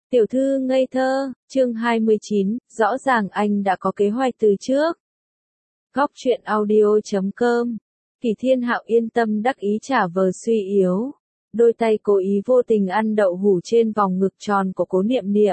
Tiểu thư ngây thơ, chương 29, rõ ràng anh đã có kế hoạch từ trước. Góc truyện audio.com. Kỳ Thiên Hạo yên tâm đắc ý trả vờ suy yếu. Đôi tay cố ý vô tình ăn đậu hũ trên vòng ngực tròn của Cố Niệm Niệm.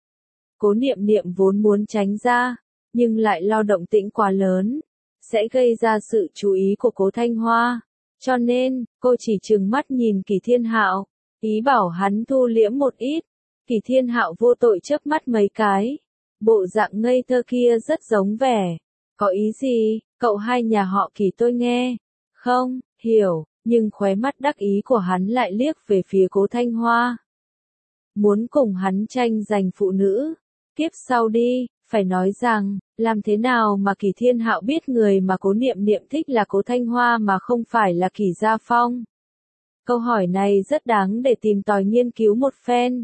Cố Niệm Niệm vốn muốn tránh ra, nhưng lại lo động tĩnh quá lớn, sẽ gây ra sự chú ý của Cố Thanh Hoa. Cho nên, cô chỉ trừng mắt nhìn Kỳ Thiên Hạo, ý bảo hắn thu liễm một ít. Kỳ Thiên Hạo vô tội chớp mắt mấy cái. Bộ dạng ngây thơ kia rất giống vẻ. Có ý gì, cậu hai nhà họ Kỳ tôi nghe. Không, hiểu, nhưng khóe mắt đắc ý của hắn lại liếc về phía Cố Thanh Hoa. Muốn cùng hắn tranh giành phụ nữ. Kiếp sau đi, phải nói rằng, làm thế nào mà Kỳ Thiên Hạo biết người mà Cố Niệm Niệm thích là Cố Thanh Hoa mà không phải là Kỳ Gia Phong? Câu hỏi này rất đáng để tìm tòi nghiên cứu một phen.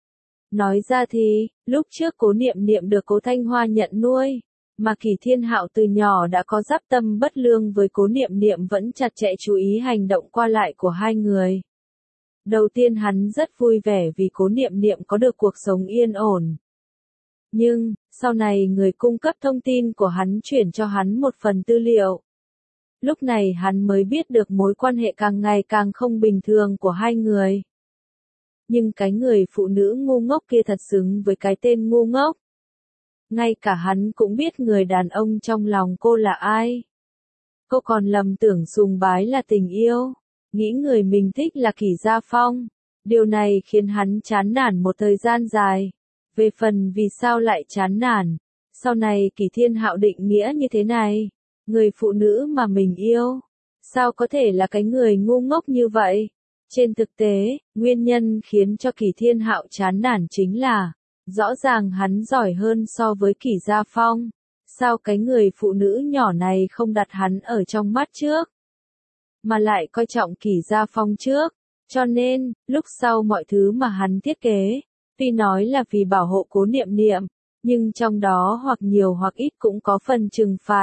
Nói ra thì, lúc trước Cố Niệm Niệm được Cố Thanh Hoa nhận nuôi, mà Kỳ Thiên Hạo từ nhỏ đã có giáp tâm bất lương với Cố Niệm Niệm vẫn chặt chẽ chú ý hành động qua lại của hai người. Đầu tiên hắn rất vui vẻ vì Cố Niệm Niệm có được cuộc sống yên ổn. Nhưng, sau này người cung cấp thông tin của hắn chuyển cho hắn một phần tư liệu. Lúc này hắn mới biết được mối quan hệ càng ngày càng không bình thường của hai người. Nhưng cái người phụ nữ ngu ngốc kia thật xứng với cái tên ngu ngốc. Ngay cả hắn cũng biết người đàn ông trong lòng cô là ai. Cô còn lầm tưởng sùng bái là tình yêu, nghĩ người mình thích là Kỳ Gia Phong. Điều này khiến hắn chán nản một thời gian dài. Về phần vì sao lại chán nản, sau này Kỳ Thiên Hạo định nghĩa như thế này. Người phụ nữ mà mình yêu, sao có thể là cái người ngu ngốc như vậy? Trên thực tế, nguyên nhân khiến cho Kỳ Thiên Hạo chán nản chính là, rõ ràng hắn giỏi hơn so với Kỳ Gia Phong. Sao cái người phụ nữ nhỏ này không đặt hắn ở trong mắt trước, mà lại coi trọng Kỳ Gia Phong trước? Cho nên, lúc sau mọi thứ mà hắn thiết kế, tuy nói là vì bảo hộ Cố Niệm Niệm, nhưng trong đó hoặc nhiều hoặc ít cũng có phần trừng phạt.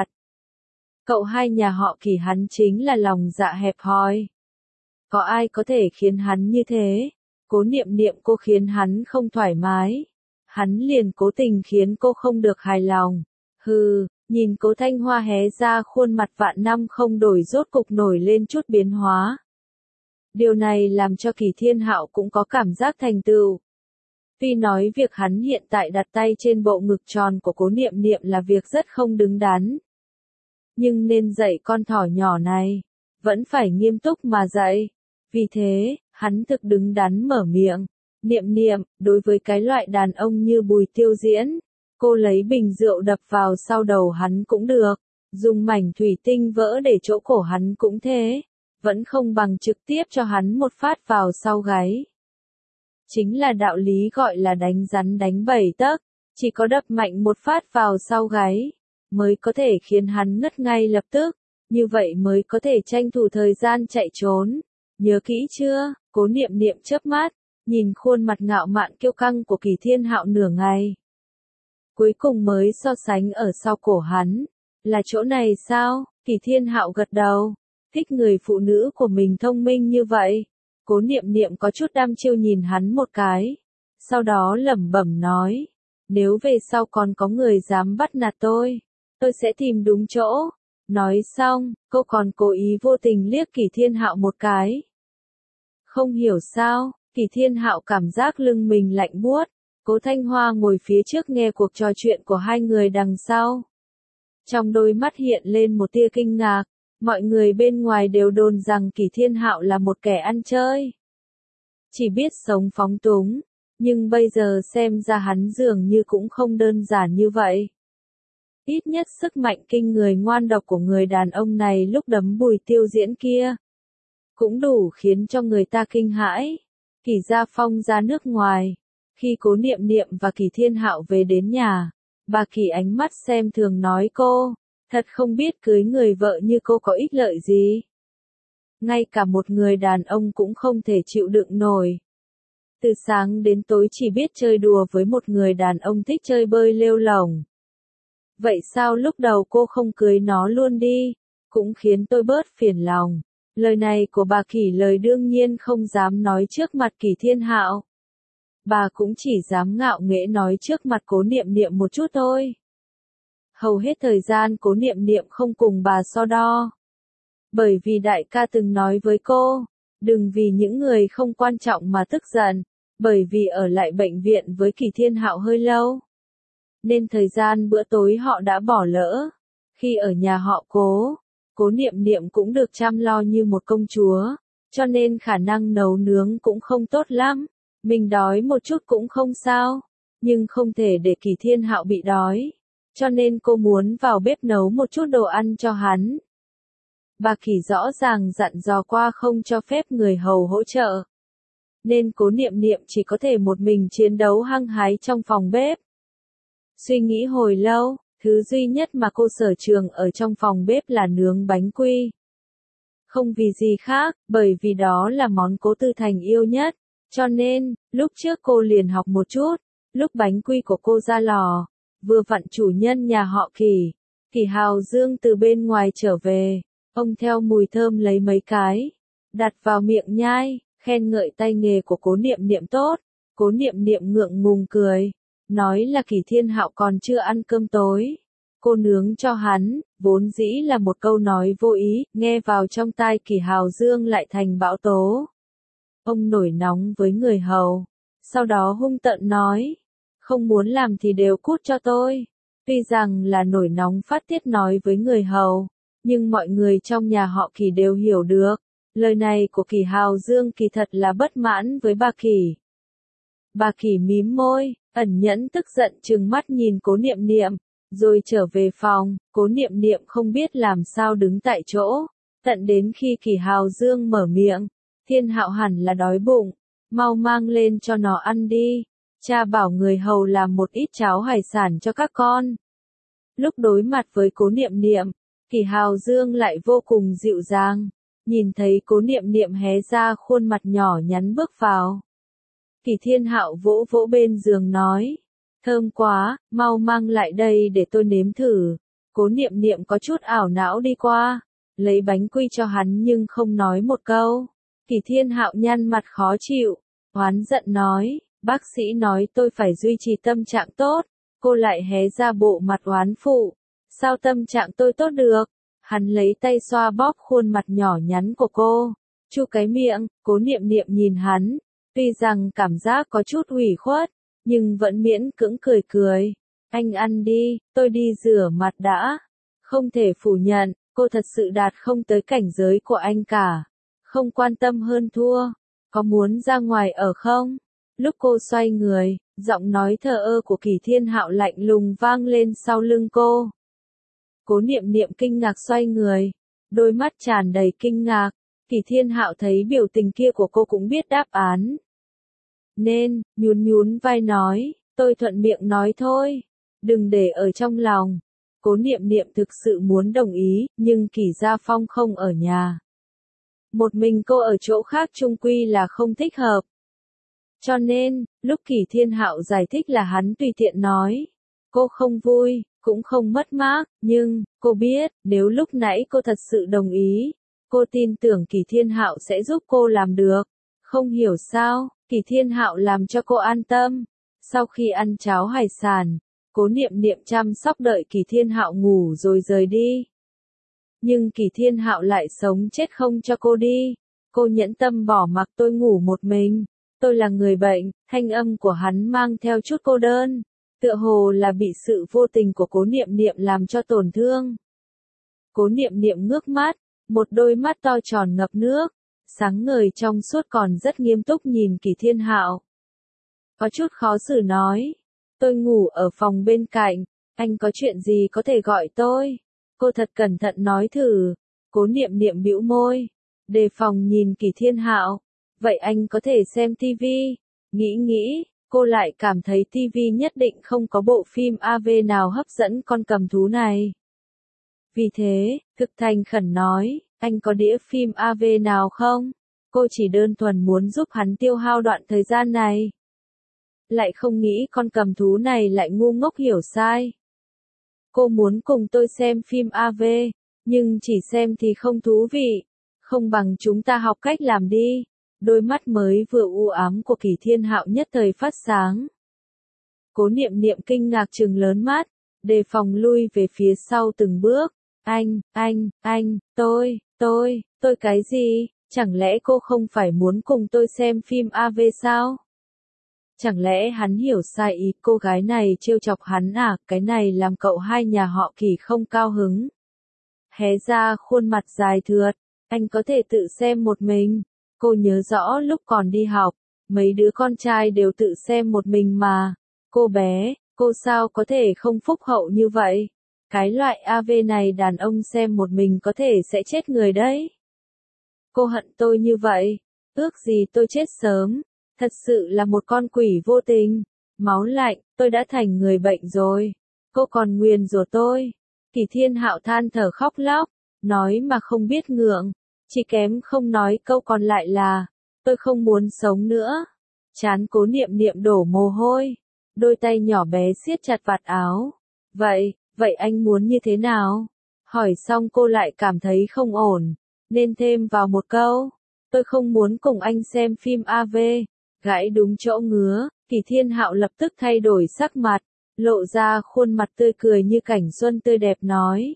Cậu hai nhà họ Kỳ hắn chính là lòng dạ hẹp hòi. Có ai có thể khiến hắn như thế? Cố Niệm Niệm cô khiến hắn không thoải mái. Hắn liền cố tình khiến cô không được hài lòng. Hừ, nhìn Cố Thanh Hoa hé ra khuôn mặt vạn năm không đổi rốt cục nổi lên chút biến hóa. Điều này làm cho Kỳ Thiên Hạo cũng có cảm giác thành tựu. Tuy nói việc hắn hiện tại đặt tay trên bộ ngực tròn của Cố Niệm Niệm là việc rất không đứng đắn. Nhưng nên dạy con thỏ nhỏ này, vẫn phải nghiêm túc mà dạy. Vì thế, hắn thực đứng đắn mở miệng. Niệm Niệm, đối với cái loại đàn ông như Bùi Tiêu Diễn, cô lấy bình rượu đập vào sau đầu hắn cũng được, dùng mảnh thủy tinh vỡ để chỗ cổ hắn cũng thế, vẫn không bằng trực tiếp cho hắn một phát vào sau gáy. Chính là đạo lý gọi là đánh rắn đánh 7 tấc, chỉ có đập mạnh một phát vào sau gáy, mới có thể khiến hắn ngất ngay lập tức, như vậy mới có thể tranh thủ thời gian chạy trốn. Nhớ kỹ chưa? Cố Niệm Niệm chớp mắt, nhìn khuôn mặt ngạo mạn kiêu căng của Kỳ Thiên Hạo nửa ngày. Cuối cùng mới so sánh ở sau cổ hắn. Là chỗ này sao? Kỳ Thiên Hạo gật đầu. Thích người phụ nữ của mình thông minh như vậy. Cố Niệm Niệm có chút đăm chiêu nhìn hắn một cái. Sau đó lẩm bẩm nói. Nếu về sau còn có người dám bắt nạt tôi sẽ tìm đúng chỗ. Nói xong, cô còn cố ý vô tình liếc Kỳ Thiên Hạo một cái. Không hiểu sao, Kỳ Thiên Hạo cảm giác lưng mình lạnh buốt. Cố Thanh Hoa ngồi phía trước nghe cuộc trò chuyện của hai người đằng sau. Trong đôi mắt hiện lên một tia kinh ngạc, mọi người bên ngoài đều đồn rằng Kỳ Thiên Hạo là một kẻ ăn chơi. Chỉ biết sống phóng túng, nhưng bây giờ xem ra hắn dường như cũng không đơn giản như vậy. Ít nhất sức mạnh kinh người ngoan độc của người đàn ông này lúc đấm Bùi Tiêu Diễn kia, cũng đủ khiến cho người ta kinh hãi. Kỳ Gia Phong ra nước ngoài. Khi Cố Niệm Niệm và Kỳ Thiên Hạo về đến nhà, bà Kỳ ánh mắt xem thường nói cô, thật không biết cưới người vợ như cô có ích lợi gì. Ngay cả một người đàn ông cũng không thể chịu đựng nổi. Từ sáng đến tối chỉ biết chơi đùa với một người đàn ông thích chơi bơi lêu lổng. Vậy sao lúc đầu cô không cưới nó luôn đi, cũng khiến tôi bớt phiền lòng. Lời này của bà Kỳ lời đương nhiên không dám nói trước mặt Kỳ Thiên Hạo. bà cũng chỉ dám ngạo nghễ nói trước mặt Cố Niệm Niệm một chút thôi. Hầu hết thời gian Cố Niệm Niệm không cùng bà so đo. Bởi vì đại ca từng nói với cô, đừng vì những người không quan trọng mà tức giận, bởi vì ở lại bệnh viện với Kỳ Thiên Hạo hơi lâu. Nên thời gian bữa tối họ đã bỏ lỡ. Khi ở nhà họ Cố Niệm Niệm cũng được chăm lo như một công chúa, cho nên khả năng nấu nướng cũng không tốt lắm. Mình đói một chút cũng không sao, nhưng không thể để Kỳ Thiên Hạo bị đói. Cho nên cô muốn vào bếp nấu một chút đồ ăn cho hắn. Bà Kỳ rõ ràng dặn dò qua không cho phép người hầu hỗ trợ. Nên Cố Niệm Niệm chỉ có thể một mình chiến đấu hăng hái trong phòng bếp. Suy nghĩ hồi lâu, thứ duy nhất mà cô sở trường ở trong phòng bếp là nướng bánh quy. Không vì gì khác, bởi vì đó là món Cố Tư Thành yêu nhất. Cho nên, lúc trước cô liền học một chút, lúc bánh quy của cô ra lò, vừa vặn chủ nhân nhà họ Kỳ Hào Dương từ bên ngoài trở về, ông theo mùi thơm lấy mấy cái, đặt vào miệng nhai, khen ngợi tay nghề của Cố Niệm Niệm tốt. Cố Niệm Niệm ngượng ngùng cười, nói là Kỳ Thiên Hạo còn chưa ăn cơm tối. Cô nướng cho hắn, vốn dĩ là một câu nói vô ý, nghe vào trong tai Kỳ Hào Dương lại thành bão tố. Ông nổi nóng với người hầu, sau đó hung tợn nói, không muốn làm thì đều cút cho tôi. Tuy rằng là nổi nóng phát tiết nói với người hầu, nhưng mọi người trong nhà họ Kỳ đều hiểu được, lời này của Kỳ Hào Dương kỳ thật là bất mãn với bà Kỳ. Bà Kỳ mím môi, ẩn nhẫn tức giận trừng mắt nhìn Cố Niệm Niệm, rồi trở về phòng. Cố Niệm Niệm không biết làm sao đứng tại chỗ, tận đến khi Kỳ Hào Dương mở miệng, Thiên Hạo hẳn là đói bụng, mau mang lên cho nó ăn đi, cha bảo người hầu làm một ít cháo hải sản cho các con. Lúc đối mặt với Cố Niệm Niệm, Kỳ Hào Dương lại vô cùng dịu dàng, nhìn thấy Cố Niệm Niệm hé ra khuôn mặt nhỏ nhắn bước vào. Kỳ Thiên Hạo vỗ vỗ bên giường nói, thơm quá, mau mang lại đây để tôi nếm thử. Cố Niệm Niệm có chút ảo não đi qua, lấy bánh quy cho hắn nhưng không nói một câu. Kỳ Thiên Hạo nhăn mặt khó chịu, oán giận nói, bác sĩ nói tôi phải duy trì tâm trạng tốt, cô lại hé ra bộ mặt oán phụ, sao tâm trạng tôi tốt được? Hắn lấy tay xoa bóp khuôn mặt nhỏ nhắn của cô, chu cái miệng. Cố Niệm Niệm nhìn hắn, tuy rằng cảm giác có chút ủy khuất, nhưng vẫn miễn cưỡng cười cười. Anh ăn đi, tôi đi rửa mặt đã. Không thể phủ nhận, cô thật sự đạt không tới cảnh giới của anh cả. Không quan tâm hơn thua. Có muốn ra ngoài ở không? Lúc cô xoay người, giọng nói thờ ơ của Kỳ Thiên Hạo lạnh lùng vang lên sau lưng cô. Cố Niệm Niệm kinh ngạc xoay người, đôi mắt tràn đầy kinh ngạc. Kỳ Thiên Hạo thấy biểu tình kia của cô cũng biết đáp án. Nên, nhún nhún vai nói, tôi thuận miệng nói thôi, đừng để ở trong lòng. Cố Niệm Niệm thực sự muốn đồng ý, nhưng Kỳ Gia Phong không ở nhà. Một mình cô ở chỗ khác chung quy là không thích hợp. Cho nên, lúc Kỳ Thiên Hạo giải thích là hắn tùy tiện nói, cô không vui, cũng không mất mát, nhưng, cô biết, nếu lúc nãy cô thật sự đồng ý, cô tin tưởng Kỳ Thiên Hạo sẽ giúp cô làm được. Không hiểu sao, Kỳ Thiên Hạo làm cho cô an tâm. Sau khi ăn cháo hải sản, Cố Niệm Niệm chăm sóc đợi Kỳ Thiên Hạo ngủ rồi rời đi. Nhưng Kỳ Thiên Hạo lại sống chết không cho cô đi. Cô nhẫn tâm bỏ mặc tôi ngủ một mình. Tôi là người bệnh. Thanh âm của hắn mang theo chút cô đơn, tựa hồ là bị sự vô tình của Cố Niệm Niệm làm cho tổn thương. Cố Niệm Niệm ngước mắt, một đôi mắt to tròn ngập nước, sáng ngời trong suốt còn rất nghiêm túc nhìn Kỳ Thiên Hạo. Có chút khó xử nói, tôi ngủ ở phòng bên cạnh, anh có chuyện gì có thể gọi tôi. Cô thật cẩn thận nói thử. Cố Niệm Niệm bĩu môi, đề phòng nhìn Kỳ Thiên Hạo. Vậy anh có thể xem tivi. Nghĩ, cô lại cảm thấy tivi nhất định không có bộ phim AV nào hấp dẫn con cầm thú này. Vì thế, thực thành khẩn nói, anh có đĩa phim AV nào không? Cô chỉ đơn thuần muốn giúp hắn tiêu hao đoạn thời gian này. Lại không nghĩ con cầm thú này lại ngu ngốc hiểu sai. Cô muốn cùng tôi xem phim AV, nhưng chỉ xem thì không thú vị. Không bằng chúng ta học cách làm đi. Đôi mắt mới vừa u ám của Kỳ Thiên Hạo nhất thời phát sáng. Cố Niệm Niệm kinh ngạc trừng lớn mắt, đề phòng lui về phía sau từng bước. Tôi cái gì? Chẳng lẽ cô không phải muốn cùng tôi xem phim AV sao? Chẳng lẽ hắn hiểu sai ý cô gái này trêu chọc hắn à? Cái này làm cậu hai nhà họ Kỳ không cao hứng. Hé ra khuôn mặt dài thượt, anh có thể tự xem một mình. Cô nhớ rõ lúc còn đi học, mấy đứa con trai đều tự xem một mình mà. Cô bé, cô sao có thể không phúc hậu như vậy? Cái loại AV này đàn ông xem một mình có thể sẽ chết người đấy. Cô hận tôi như vậy, ước gì tôi chết sớm. Thật sự là một con quỷ vô tình. Máu lạnh, tôi đã thành người bệnh rồi. Cô còn nguyền rủa tôi. Kỳ Thiên Hạo than thở khóc lóc, nói mà không biết ngượng. Chỉ kém không nói câu còn lại là, tôi không muốn sống nữa. Trán Cố Niệm Niệm đổ mồ hôi, đôi tay nhỏ bé siết chặt vạt áo. Vậy anh muốn như thế nào? Hỏi xong cô lại cảm thấy không ổn, nên thêm vào một câu, tôi không muốn cùng anh xem phim AV. Gãi đúng chỗ ngứa, Kỳ Thiên Hạo lập tức thay đổi sắc mặt, lộ ra khuôn mặt tươi cười như cảnh xuân tươi đẹp nói.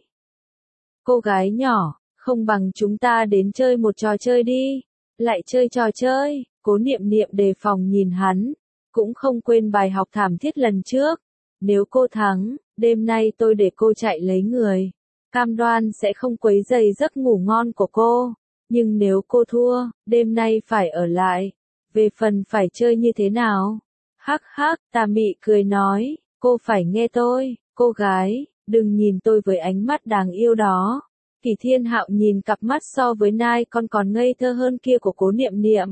Cô gái nhỏ, không bằng chúng ta đến chơi một trò chơi đi. Lại chơi trò chơi, Cố Niệm Niệm đề phòng nhìn hắn, cũng không quên bài học thảm thiết lần trước. Nếu cô thắng, đêm nay tôi để cô chạy lấy người. Cam đoan sẽ không quấy rầy giấc ngủ ngon của cô. Nhưng nếu cô thua, đêm nay phải ở lại. Về phần phải chơi như thế nào? Hắc hắc, Tà Mị cười nói, cô phải nghe tôi, cô gái, đừng nhìn tôi với ánh mắt đáng yêu đó. Kỳ Thiên Hạo nhìn cặp mắt so với nai con còn ngây thơ hơn kia của Cố Niệm Niệm.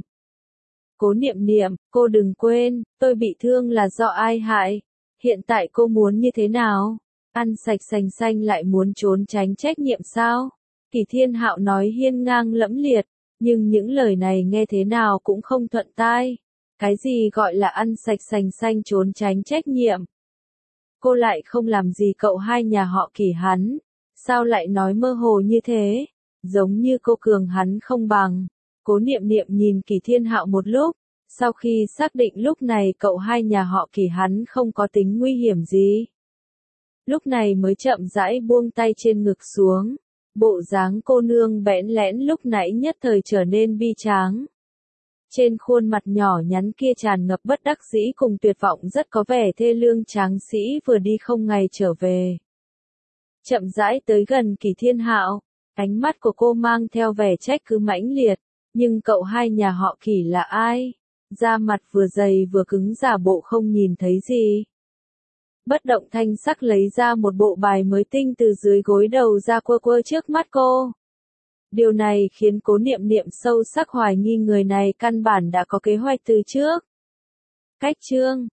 Cố Niệm Niệm, cô đừng quên, tôi bị thương là do ai hại. Hiện tại cô muốn như thế nào? Ăn sạch sành xanh lại muốn trốn tránh trách nhiệm sao? Kỳ Thiên Hạo nói hiên ngang lẫm liệt, nhưng những lời này nghe thế nào cũng không thuận tai. Cái gì gọi là ăn sạch sành xanh trốn tránh trách nhiệm? Cô lại không làm gì cậu hai nhà họ Kỳ hắn. Sao lại nói mơ hồ như thế? Giống như cô cường hắn không bằng. Cố Niệm Niệm nhìn Kỳ Thiên Hạo một lúc, sau khi xác định lúc này cậu hai nhà họ Kỳ hắn không có tính nguy hiểm gì. Lúc này mới chậm rãi buông tay trên ngực xuống. Bộ dáng cô nương bẽn lẽn lúc nãy nhất thời trở nên bi tráng. Trên khuôn mặt nhỏ nhắn kia tràn ngập bất đắc dĩ cùng tuyệt vọng rất có vẻ thê lương tráng sĩ vừa đi không ngày trở về. Chậm rãi tới gần Kỳ Thiên Hạo, ánh mắt của cô mang theo vẻ trách cứ mãnh liệt, nhưng cậu hai nhà họ Kỳ là ai? Da mặt vừa dày vừa cứng giả bộ không nhìn thấy gì. Bất động thanh sắc lấy ra một bộ bài mới tinh từ dưới gối đầu ra quơ quơ trước mắt cô. Điều này khiến Cố Niệm Niệm sâu sắc hoài nghi người này căn bản đã có kế hoạch từ trước. Cách chương